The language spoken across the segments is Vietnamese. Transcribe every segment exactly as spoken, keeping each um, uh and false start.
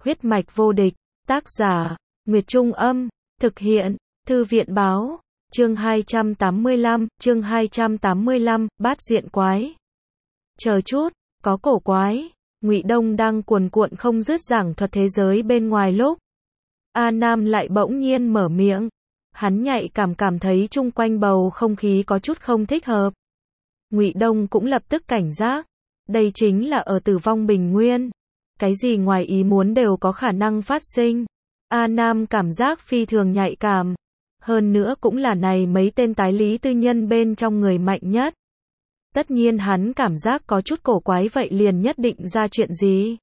Huyết mạch vô địch, tác giả, Nguyệt Trung Âm, thực hiện, Thư viện Báo, chương hai trăm tám mươi lăm, chương hai trăm tám mươi lăm, bát diện quái. Chờ chút, có cổ quái, Ngụy Đông đang cuồn cuộn không dứt giảng thuật thế giới bên ngoài lúc. A Nam lại bỗng nhiên mở miệng, hắn nhạy cảm cảm thấy chung quanh bầu không khí có chút không thích hợp. Ngụy Đông cũng lập tức cảnh giác, đây chính là ở Tử Vong Bình Nguyên. Cái gì ngoài ý muốn đều có khả năng phát sinh. A Nam cảm giác phi thường nhạy cảm. Hơn nữa cũng là này mấy tên tái lý tư nhân bên trong người mạnh nhất. Tất nhiên hắn cảm giác có chút cổ quái vậy liền nhất định ra chuyện gì.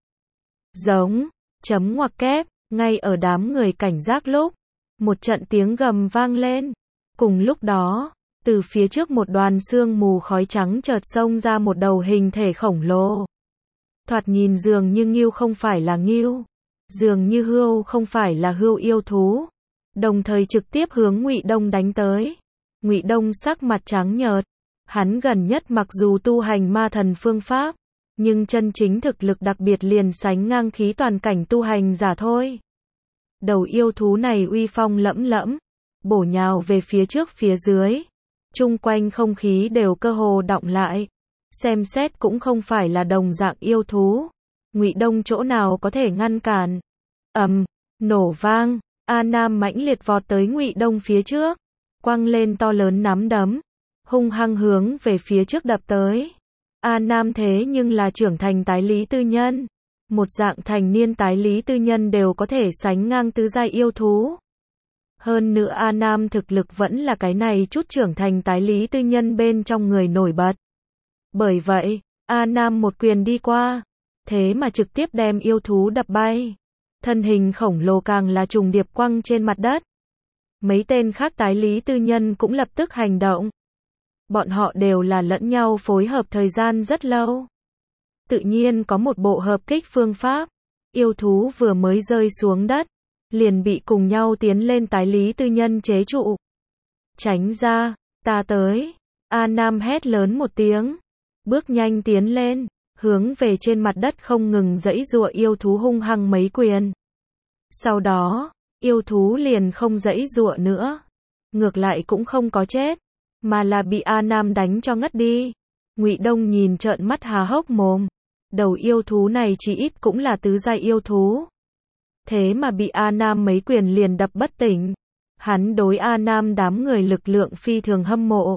Giống, chấm ngoặc kép, ngay ở đám người cảnh giác lúc. Một trận tiếng gầm vang lên. Cùng lúc đó, từ phía trước một đoàn sương mù khói trắng chợt xông ra một đầu hình thể khổng lồ. Thoạt nhìn dường như ngưu không phải là ngưu, dường như hươu không phải là hươu yêu thú, đồng thời trực tiếp hướng Ngụy Đông đánh tới. Ngụy Đông sắc mặt trắng nhợt, hắn gần nhất mặc dù tu hành ma thần phương pháp, nhưng chân chính thực lực đặc biệt liền sánh ngang khí toàn cảnh tu hành giả thôi. Đầu yêu thú này uy phong lẫm lẫm, bổ nhào về phía trước phía dưới, chung quanh không khí đều cơ hồ đọng lại. Xem xét cũng không phải là đồng dạng yêu thú. Ngụy Đông chỗ nào có thể ngăn cản. Ầm, nổ vang, A Nam mãnh liệt vọt tới Ngụy Đông phía trước, quăng lên to lớn nắm đấm, hung hăng hướng về phía trước đập tới. A Nam thế nhưng là trưởng thành tái lý tư nhân, một dạng thành niên tái lý tư nhân đều có thể sánh ngang tứ giai yêu thú. Hơn nữa A Nam thực lực vẫn là cái này chút trưởng thành tái lý tư nhân bên trong người nổi bật. Bởi vậy, A Nam một quyền đi qua, thế mà trực tiếp đem yêu thú đập bay. Thân hình khổng lồ càng là trùng điệp quăng trên mặt đất. Mấy tên khác tái lý tư nhân cũng lập tức hành động. Bọn họ đều là lẫn nhau phối hợp thời gian rất lâu. Tự nhiên có một bộ hợp kích phương pháp. Yêu thú vừa mới rơi xuống đất, liền bị cùng nhau tiến lên tái lý tư nhân chế trụ. Tránh ra, ta tới. A Nam hét lớn một tiếng. Bước nhanh tiến lên, hướng về trên mặt đất không ngừng giãy giụa yêu thú hung hăng mấy quyền. Sau đó, yêu thú liền không giãy giụa nữa. Ngược lại cũng không có chết, mà là bị A Nam đánh cho ngất đi. Ngụy Đông nhìn trợn mắt há hốc mồm. Đầu yêu thú này chỉ ít cũng là tứ giai yêu thú. Thế mà bị A Nam mấy quyền liền đập bất tỉnh. Hắn đối A Nam đám người lực lượng phi thường hâm mộ.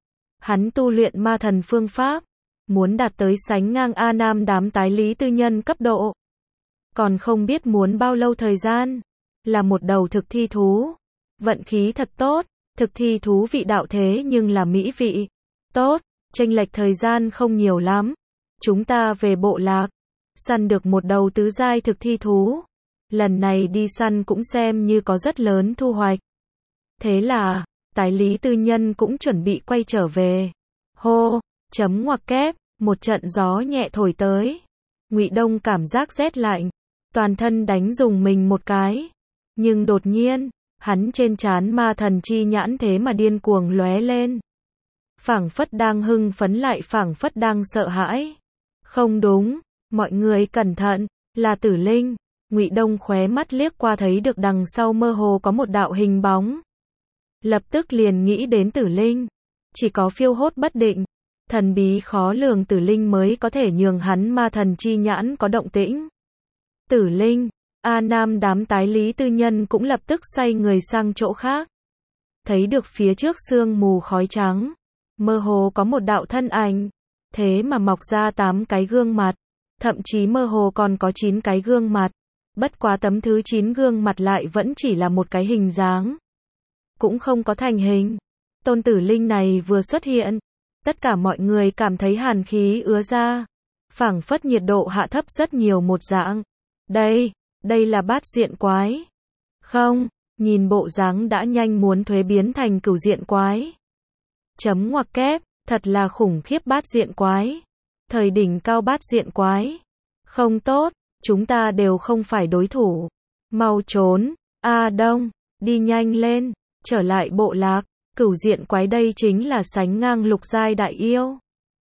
Hắn tu luyện ma thần phương pháp, muốn đạt tới sánh ngang A Nam đám tái lý tư nhân cấp độ. Còn không biết muốn bao lâu thời gian. Là một đầu thực thi thú. Vận khí thật tốt, thực thi thú vị đạo thế nhưng là mỹ vị. Tốt, chênh lệch thời gian không nhiều lắm. Chúng ta về bộ lạc, săn được một đầu tứ giai thực thi thú. Lần này đi săn cũng xem như có rất lớn thu hoạch. Thế là, tái lý tư nhân cũng chuẩn bị quay trở về. Hô, chấm ngoặc kép, một trận gió nhẹ thổi tới. Ngụy Đông cảm giác rét lạnh, toàn thân đánh dùng mình một cái. Nhưng đột nhiên, hắn trên trán ma thần chi nhãn thế mà điên cuồng lóe lên. Phảng phất đang hưng phấn lại phảng phất đang sợ hãi. Không đúng, mọi người cẩn thận, là Tử Linh. Ngụy Đông khóe mắt liếc qua thấy được đằng sau mơ hồ có một đạo hình bóng. Lập tức liền nghĩ đến Tử Linh. Chỉ có phiêu hốt bất định, thần bí khó lường Tử Linh mới có thể nhường hắn ma thần chi nhãn có động tĩnh. Tử Linh, A Nam đám tái lý tư nhân cũng lập tức xoay người sang chỗ khác. Thấy được phía trước sương mù khói trắng, mơ hồ có một đạo thân ảnh, thế mà mọc ra tám cái gương mặt, thậm chí mơ hồ còn có chín cái gương mặt. Bất quá tấm thứ chín gương mặt lại vẫn chỉ là một cái hình dáng, cũng không có thành hình. Tôn Tử Linh này vừa xuất hiện, tất cả mọi người cảm thấy hàn khí ứa ra, phảng phất nhiệt độ hạ thấp rất nhiều một dạng. Đây, đây là bát diện quái. Không, nhìn bộ dáng đã nhanh muốn thuế biến thành cửu diện quái. Chấm ngoặc kép, thật là khủng khiếp bát diện quái. Thời đỉnh cao bát diện quái. Không tốt, chúng ta đều không phải đối thủ. Mau trốn, A Đông, đi nhanh lên, trở lại bộ lạc. Cửu diện quái đây chính là sánh ngang lục giai đại yêu.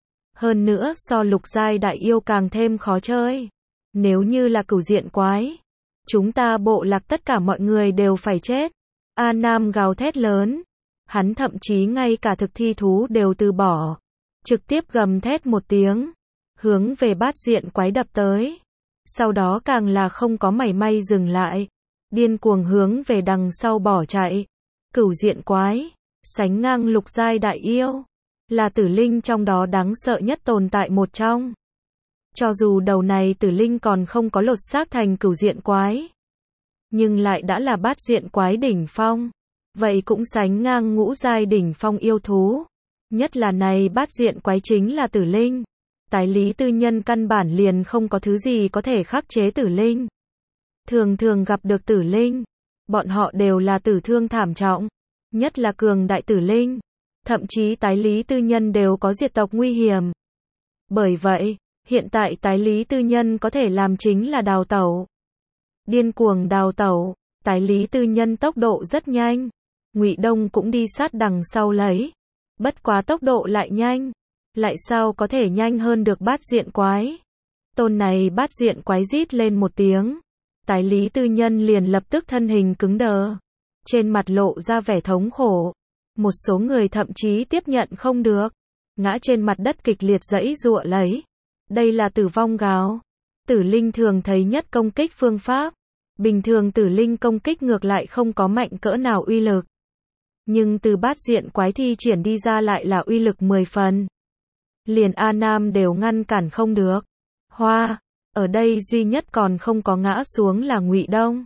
Hơn nữa so lục giai đại yêu càng thêm khó chơi. Nếu như là cửu diện quái, Chúng ta bộ lạc tất cả mọi người đều phải chết. A Nam gào thét lớn. Hắn thậm chí ngay cả thực thi thú đều từ bỏ. Trực tiếp gầm thét một tiếng. Hướng về bát diện quái đập tới. Sau đó càng là không có mảy may dừng lại. Điên cuồng hướng về đằng sau bỏ chạy. Cửu diện quái. Sánh ngang lục giai đại yêu. Là tử linh trong đó đáng sợ nhất tồn tại một trong. Cho dù đầu này tử linh còn không có lột xác thành cửu diện quái. Nhưng lại đã là bát diện quái đỉnh phong. Vậy cũng sánh ngang ngũ giai đỉnh phong yêu thú. Nhất là này bát diện quái chính là tử linh. Tái lý tư nhân căn bản liền không có thứ gì có thể khắc chế tử linh. Thường thường gặp được tử linh. Bọn họ đều là tử thương thảm trọng. Nhất là cường đại tử linh. Thậm chí tái lý tư nhân đều có diệt tộc nguy hiểm. Bởi vậy, hiện tại tái lý tư nhân có thể làm chính là đào tẩu. Điên cuồng đào tẩu, tái lý tư nhân tốc độ rất nhanh. Ngụy Đông cũng đi sát đằng sau lấy. Bất quá tốc độ lại nhanh. Lại sao có thể nhanh hơn được bát diện quái. Tôn này bát diện quái rít lên một tiếng. Tái lý tư nhân liền lập tức thân hình cứng đờ. Trên mặt lộ ra vẻ thống khổ. Một số người thậm chí tiếp nhận không được. Ngã trên mặt đất kịch liệt giãy giụa lấy. Đây là tử vong gào. Tử linh thường thấy nhất công kích phương pháp. Bình thường tử linh công kích ngược lại không có mạnh cỡ nào uy lực. Nhưng từ bát diện quái thi triển đi ra lại là uy lực mười phần. Liền A Nam đều ngăn cản không được. Hoa, ở đây duy nhất còn không có ngã xuống là Ngụy Đông.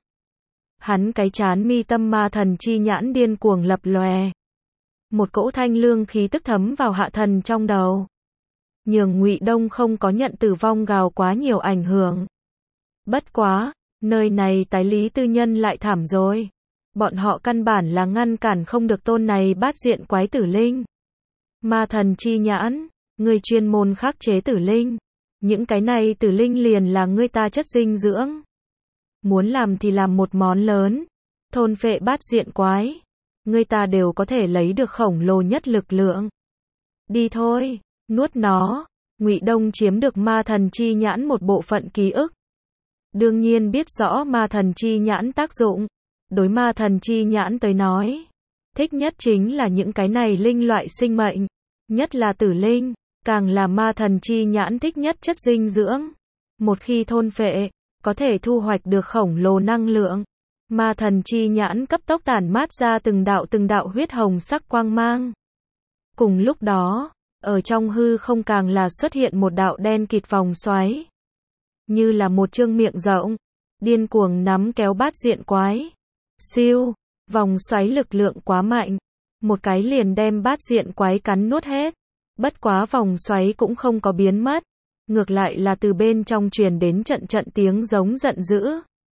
Hắn cái chán mi tâm ma thần chi nhãn điên cuồng lập lòe. Một cỗ thanh lương khí tức thấm vào hạ thần trong đầu. Nhường Ngụy Đông không có nhận tử vong gào quá nhiều ảnh hưởng. Bất quá, nơi này tái lý tư nhân lại thảm rồi. Bọn họ căn bản là ngăn cản không được tôn này bát diện quái tử linh. Ma thần chi nhãn, người chuyên môn khắc chế tử linh. Những cái này tử linh liền là ngươi ta chất dinh dưỡng. Muốn làm thì làm một món lớn. Thôn phệ bát diện quái. Ngươi ta đều có thể lấy được khổng lồ nhất lực lượng. Đi thôi, nuốt nó. Ngụy Đông chiếm được ma thần chi nhãn một bộ phận ký ức. Đương nhiên biết rõ ma thần chi nhãn tác dụng. Đối ma thần chi nhãn tới nói. Thích nhất chính là những cái này linh loại sinh mệnh. Nhất là tử linh. Càng là ma thần chi nhãn thích nhất chất dinh dưỡng. Một khi thôn phệ, có thể thu hoạch được khổng lồ năng lượng. Ma thần chi nhãn cấp tốc tản mát ra từng đạo từng đạo huyết hồng sắc quang mang. Cùng lúc đó, ở trong hư không càng là xuất hiện một đạo đen kịt vòng xoáy. Như là một chương miệng rộng, điên cuồng nắm kéo bát diện quái. Siêu, vòng xoáy lực lượng quá mạnh. Một cái liền đem bát diện quái cắn nuốt hết. Bất quá vòng xoáy cũng không có biến mất. Ngược lại là từ bên trong truyền đến trận trận tiếng giống giận dữ.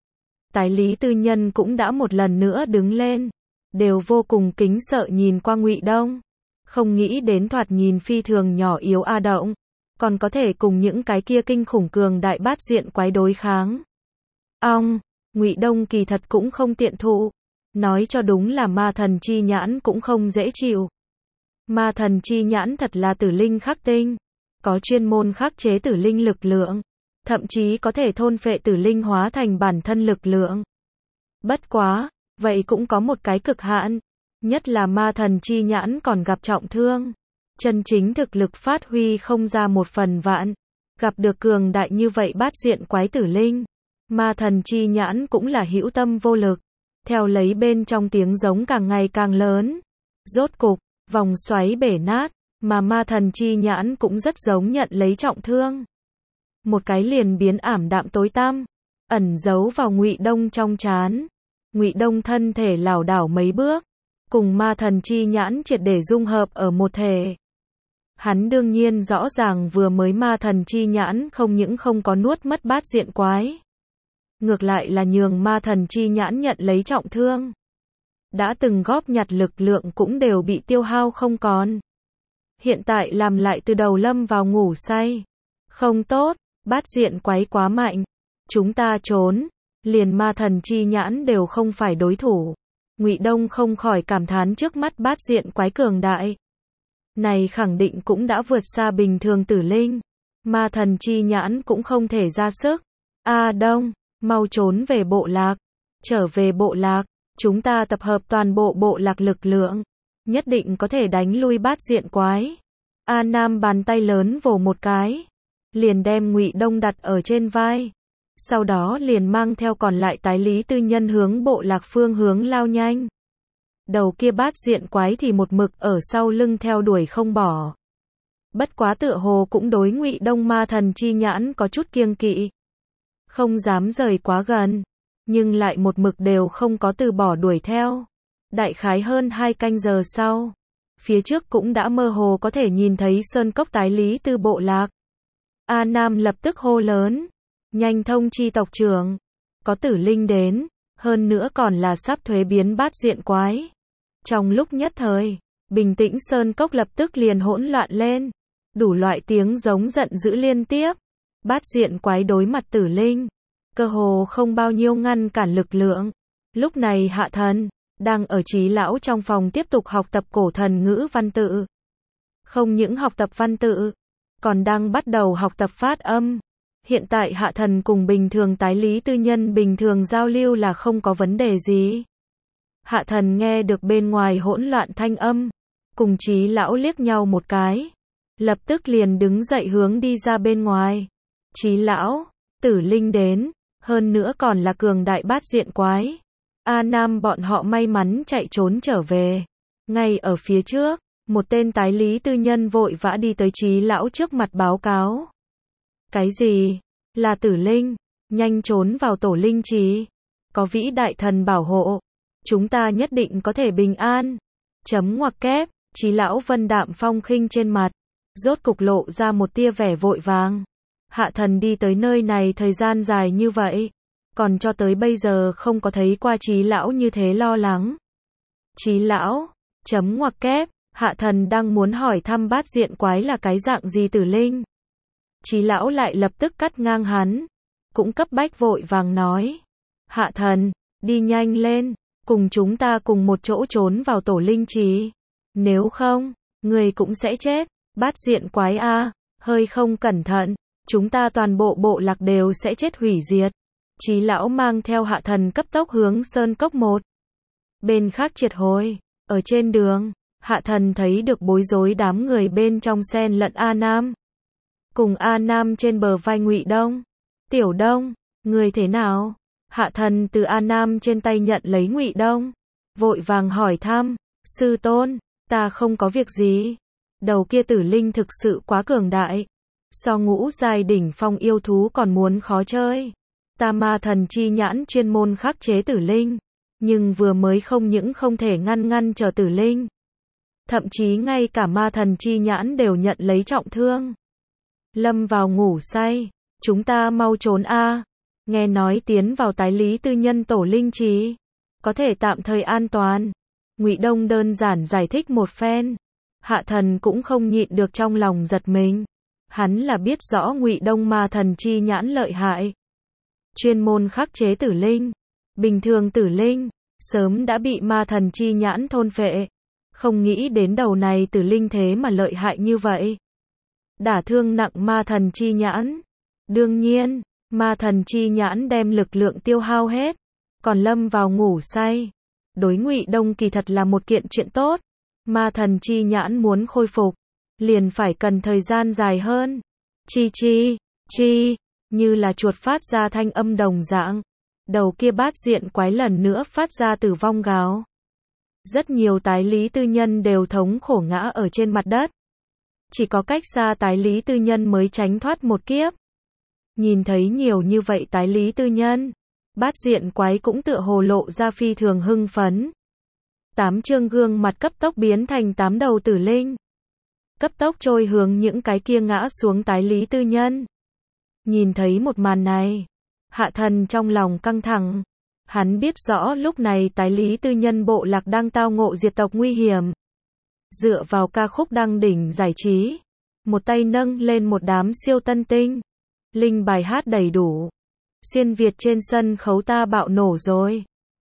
Tái lý tư nhân cũng đã một lần nữa đứng lên. Đều vô cùng kính sợ nhìn qua Ngụy Đông. Không nghĩ đến thoạt nhìn phi thường nhỏ yếu A Động. Còn có thể cùng những cái kia kinh khủng cường đại bát diện quái đối kháng. Ong, Ngụy Đông kỳ thật cũng không tiện thụ. Nói cho đúng là ma thần chi nhãn cũng không dễ chịu. Ma thần chi nhãn thật là tử linh khắc tinh. Có chuyên môn khắc chế tử linh lực lượng. Thậm chí có thể thôn phệ tử linh hóa thành bản thân lực lượng. Bất quá, vậy cũng có một cái cực hạn. Nhất là ma thần chi nhãn còn gặp trọng thương. Chân chính thực lực phát huy không ra một phần vạn. Gặp được cường đại như vậy bát diện quái tử linh. Ma thần chi nhãn cũng là hữu tâm vô lực. Theo lấy bên trong tiếng giống càng ngày càng lớn. Rốt cục, vòng xoáy bể nát. Mà ma thần chi nhãn cũng rất giống nhận lấy trọng thương. Một cái liền biến ảm đạm tối tăm. Ẩn giấu vào Ngụy Đông trong trán. Ngụy Đông thân thể lảo đảo mấy bước. Cùng ma thần chi nhãn triệt để dung hợp ở một thể. Hắn đương nhiên rõ ràng vừa mới ma thần chi nhãn không những không có nuốt mất bát diện quái. Ngược lại là nhường ma thần chi nhãn nhận lấy trọng thương. Đã từng góp nhặt lực lượng cũng đều bị tiêu hao không còn. Hiện tại làm lại từ đầu lâm vào ngủ say. Không tốt, bát diện quái quá mạnh. Chúng ta trốn. Liền ma thần chi nhãn đều không phải đối thủ. Ngụy Đông không khỏi cảm thán trước mắt bát diện quái cường đại. Này khẳng định cũng đã vượt xa bình thường tử linh. Ma thần chi nhãn cũng không thể ra sức. A Đông, mau trốn về bộ lạc. Trở về bộ lạc, chúng ta tập hợp toàn bộ bộ lạc lực lượng, nhất định có thể đánh lui bát diện quái. A Nam bàn tay lớn vồ một cái, liền đem Ngụy Đông đặt ở trên vai. Sau đó liền mang theo còn lại tái lý tư nhân hướng bộ lạc phương hướng lao nhanh. Đầu kia bát diện quái thì một mực ở sau lưng theo đuổi không bỏ. Bất quá tựa hồ cũng đối Ngụy Đông ma thần chi nhãn có chút kiêng kỵ. Không dám rời quá gần, nhưng lại một mực đều không có từ bỏ đuổi theo. Đại khái hơn hai canh giờ sau, phía trước cũng đã mơ hồ có thể nhìn thấy sơn cốc tái lý tư bộ lạc. A Nam lập tức hô lớn, nhanh thông chi tộc trưởng, có tử linh đến, hơn nữa còn là sắp thuế biến bát diện quái. Trong lúc nhất thời, bình tĩnh sơn cốc lập tức liền hỗn loạn lên, đủ loại tiếng giống giận dữ liên tiếp. Bát diện quái đối mặt tử linh, cơ hồ không bao nhiêu ngăn cản lực lượng. Lúc này Hạ Thần đang ở Trí Lão trong phòng tiếp tục học tập cổ thần ngữ văn tự. Không những học tập văn tự, còn đang bắt đầu học tập phát âm. Hiện tại Hạ Thần cùng bình thường tái lý tư nhân bình thường giao lưu là không có vấn đề gì. Hạ Thần nghe được bên ngoài hỗn loạn thanh âm, cùng Trí Lão liếc nhau một cái, lập tức liền đứng dậy hướng đi ra bên ngoài. Trí Lão, tử linh đến, hơn nữa còn là cường đại bát diện quái. A Nam bọn họ may mắn chạy trốn trở về. Ngay ở phía trước, một tên tái lý tư nhân vội vã đi tới Trí Lão trước mặt báo cáo. Cái gì? Là tử linh, nhanh trốn vào tổ linh trì. Có vĩ đại thần bảo hộ, chúng ta nhất định có thể bình an. Chấm ngoặc kép, Trí Lão vân đạm phong khinh trên mặt, rốt cục lộ ra một tia vẻ vội vàng. Hạ Thần đi tới nơi này thời gian dài như vậy, còn cho tới bây giờ không có thấy qua Trí Lão như thế lo lắng. Trí Lão, chấm ngoặc kép, Hạ Thần đang muốn hỏi thăm bát diện quái là cái dạng gì tử linh. Trí Lão lại lập tức cắt ngang hắn, cũng cấp bách vội vàng nói. Hạ Thần, đi nhanh lên, cùng chúng ta cùng một chỗ trốn vào tổ linh trì. Nếu không, người cũng sẽ chết. Bát diện quái a, hơi không cẩn thận, chúng ta toàn bộ bộ lạc đều sẽ chết hủy diệt. Trí Lão mang theo Hạ Thần cấp tốc hướng sơn cốc một bên khác triệt hồi. Ở trên đường, Hạ Thần thấy được bối rối đám người bên trong xen lẫn A Nam. Cùng A Nam trên bờ vai Ngụy Đông. Tiểu Đông, người thế nào? Hạ Thần từ A Nam trên tay nhận lấy Ngụy Đông, vội vàng hỏi thăm. Sư tôn, ta không có việc gì. Đầu kia tử linh thực sự quá cường đại. So ngũ giai đỉnh phong yêu thú còn muốn khó chơi. Ta ma thần chi nhãn chuyên môn khắc chế tử linh, nhưng vừa mới không những không thể ngăn ngăn trở tử linh, thậm chí ngay cả ma thần chi nhãn đều nhận lấy trọng thương. Lâm vào ngủ say, chúng ta mau trốn a. Nghe nói tiến vào tái lý tư nhân tổ linh trì, có thể tạm thời an toàn. Ngụy Đông đơn giản giải thích một phen. Hạ Thần cũng không nhịn được trong lòng giật mình. Hắn là biết rõ Ngụy Đông ma thần chi nhãn lợi hại, chuyên môn khắc chế tử linh. Bình thường tử linh sớm đã bị ma thần chi nhãn thôn phệ, không nghĩ đến đầu này tử linh thế mà lợi hại như vậy, đả thương nặng ma thần chi nhãn. Đương nhiên, ma thần chi nhãn đem lực lượng tiêu hao hết, còn lâm vào ngủ say. Đối Ngụy Đông kỳ thật là một kiện chuyện tốt. Ma thần chi nhãn muốn khôi phục, liền phải cần thời gian dài hơn. Chi chi, chi, như là chuột phát ra thanh âm đồng dạng. Đầu kia bát diện quái lần nữa phát ra tử vong gào. Rất nhiều tái lý tư nhân đều thống khổ ngã ở trên mặt đất. Chỉ có cách xa tái lý tư nhân mới tránh thoát một kiếp. Nhìn thấy nhiều như vậy tái lý tư nhân, bát diện quái cũng tựa hồ lộ ra phi thường hưng phấn. Tám trương gương mặt cấp tốc biến thành tám đầu tử linh, cấp tốc trôi hướng những cái kia ngã xuống tái lý tư nhân. Nhìn thấy một màn này, Hạ Thần trong lòng căng thẳng. Hắn biết rõ lúc này tái lý tư nhân bộ lạc đang tao ngộ diệt tộc nguy hiểm. Dựa vào ca khúc đăng đỉnh giải trí, một tay nâng lên một đám siêu tân tinh, linh bài hát đầy đủ. Xuyên Việt trên sân khấu ta bạo nổ rồi.